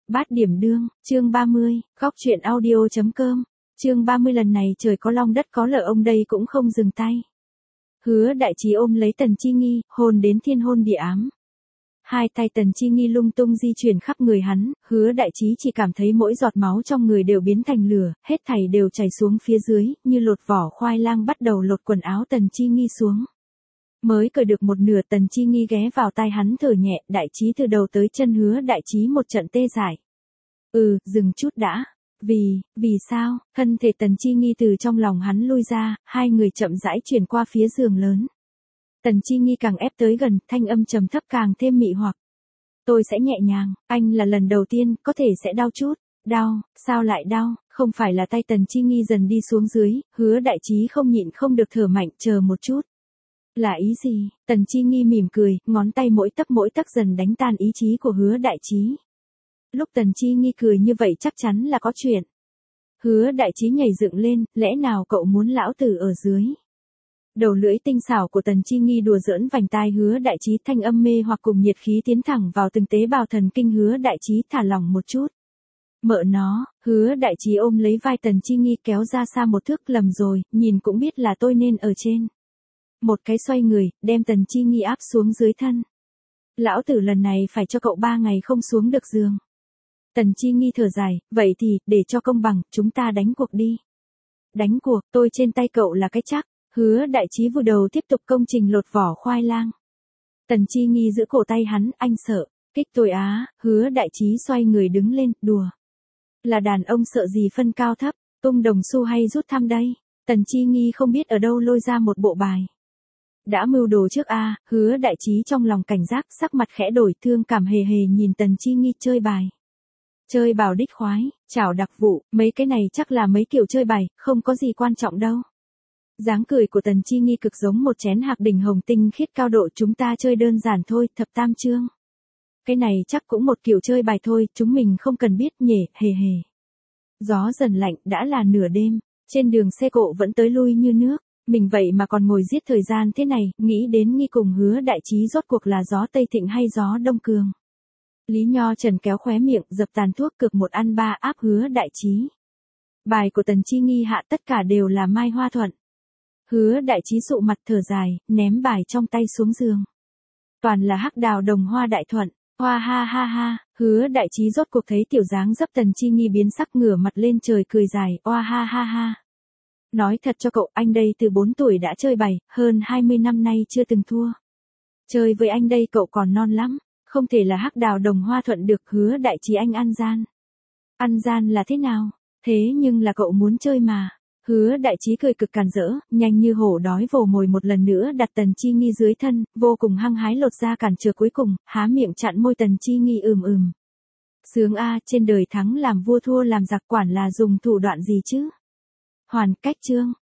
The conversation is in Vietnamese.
Bát điểm đương, chương 30, góc truyện audio.com, chương 30 lần này trời có long đất có lở ông đây cũng không dừng tay. Hứa Đại Trí ôm lấy Tần Chi Nghi, hôn đến thiên hôn địa ám. Hai tay Tần Chi Nghi lung tung di chuyển khắp người hắn, Hứa Đại Trí chỉ cảm thấy mỗi giọt máu trong người đều biến thành lửa, hết thảy đều chảy xuống phía dưới, như lột vỏ khoai lang bắt đầu lột quần áo Tần Chi Nghi xuống. Mới cởi được một nửa Tần Chi Nghi ghé vào tai hắn thở nhẹ, Đại Trí từ đầu tới chân Hứa Đại Trí một trận tê dại. Dừng chút đã. Vì sao? Thân thể Tần Chi Nghi từ trong lòng hắn lui ra, hai người chậm rãi chuyển qua phía giường lớn. Tần Chi Nghi càng ép tới gần, thanh âm trầm thấp càng thêm mị hoặc. Tôi sẽ nhẹ nhàng, anh là lần đầu tiên, có thể sẽ đau chút. Đau, sao lại đau? Không phải là tay Tần Chi Nghi dần đi xuống dưới, Hứa Đại Trí không nhịn không được thở mạnh, chờ một chút. Là ý gì? Tần Chi Nghi mỉm cười, ngón tay mỗi tấc dần đánh tan ý chí của Hứa Đại Trí. Lúc Tần Chi Nghi cười như vậy chắc chắn là có chuyện. Hứa Đại Trí nhảy dựng lên, lẽ nào cậu muốn lão tử ở dưới? Đầu lưỡi tinh xảo của Tần Chi Nghi đùa giỡn vành tai Hứa Đại Trí, thanh âm mê hoặc cùng nhiệt khí tiến thẳng vào từng tế bào thần kinh Hứa Đại Trí, thả lỏng một chút. Mợ nó, Hứa Đại Trí ôm lấy vai Tần Chi Nghi kéo ra xa một thước, lầm rồi, nhìn cũng biết là tôi nên ở trên. Một cái xoay người, đem Tần Chi Nghi áp xuống dưới thân. Lão tử lần này phải cho cậu 3 ngày không xuống được giường. Tần Chi Nghi thở dài, vậy thì, để cho công bằng, chúng ta đánh cuộc đi. Đánh cuộc, tôi trên tay cậu là cái chắc. Hứa Đại Trí vùi đầu tiếp tục công trình lột vỏ khoai lang. Tần Chi Nghi giữ cổ tay hắn, anh sợ. Kích tôi á, Hứa Đại Trí xoay người đứng lên, đùa. Là đàn ông sợ gì phân cao thấp, tung đồng xu hay rút thăm đây. Tần Chi Nghi không biết ở đâu lôi ra một bộ bài. Đã mưu đồ trước a, Hứa Đại Trí trong lòng cảnh giác, sắc mặt khẽ đổi, thương cảm hề hề nhìn Tần Chi Nghi chơi bài. Chơi bảo đích khoái, chảo đặc vụ, mấy cái này chắc là mấy kiểu chơi bài, không có gì quan trọng đâu. Dáng cười của Tần Chi Nghi cực giống một chén hạc đỉnh hồng tinh khiết cao độ, chúng ta chơi đơn giản thôi, thập tam chương. Cái này chắc cũng một kiểu chơi bài thôi, chúng mình không cần biết nhỉ, hề hề. Gió dần lạnh, đã là nửa đêm, trên đường xe cộ vẫn tới lui như nước, mình vậy mà còn ngồi giết thời gian thế này, nghĩ đến Nghi cùng Hứa Đại Trí rốt cuộc là gió Tây Thịnh hay gió Đông Cường. Lý Nho Trần kéo khóe miệng, dập tàn thuốc cực một ăn ba áp Hứa Đại Trí. Bài của Tần Chi Nghi hạ tất cả đều là Mai Hoa Thuận. Hứa Đại Trí sụ mặt thở dài, ném bài trong tay xuống giường. Toàn là hắc đào đồng hoa đại thuận, hoa ha ha ha, Hứa Đại Trí rốt cuộc thấy tiểu dáng dấp Tần Chi Nghi biến sắc, ngửa mặt lên trời cười dài, oa ha ha ha. Nói thật cho cậu, anh đây từ 4 tuổi đã chơi bài, hơn 20 năm nay chưa từng thua. Chơi với anh đây cậu còn non lắm. Không thể là hắc đào đồng hoa thuận được. Hứa Đại Trí anh ăn gian. Ăn gian là thế nào? Thế nhưng là cậu muốn chơi mà. Hứa Đại Trí cười cực càn rỡ, nhanh như hổ đói vồ mồi một lần nữa đặt Tần Chi Nghi dưới thân, vô cùng hăng hái lột ra cản trở cuối cùng, há miệng chặn môi Tần Chi Nghi Sướng a, trên đời thắng làm vua thua làm giặc, quản là dùng thủ đoạn gì chứ? Hoàn cách chương,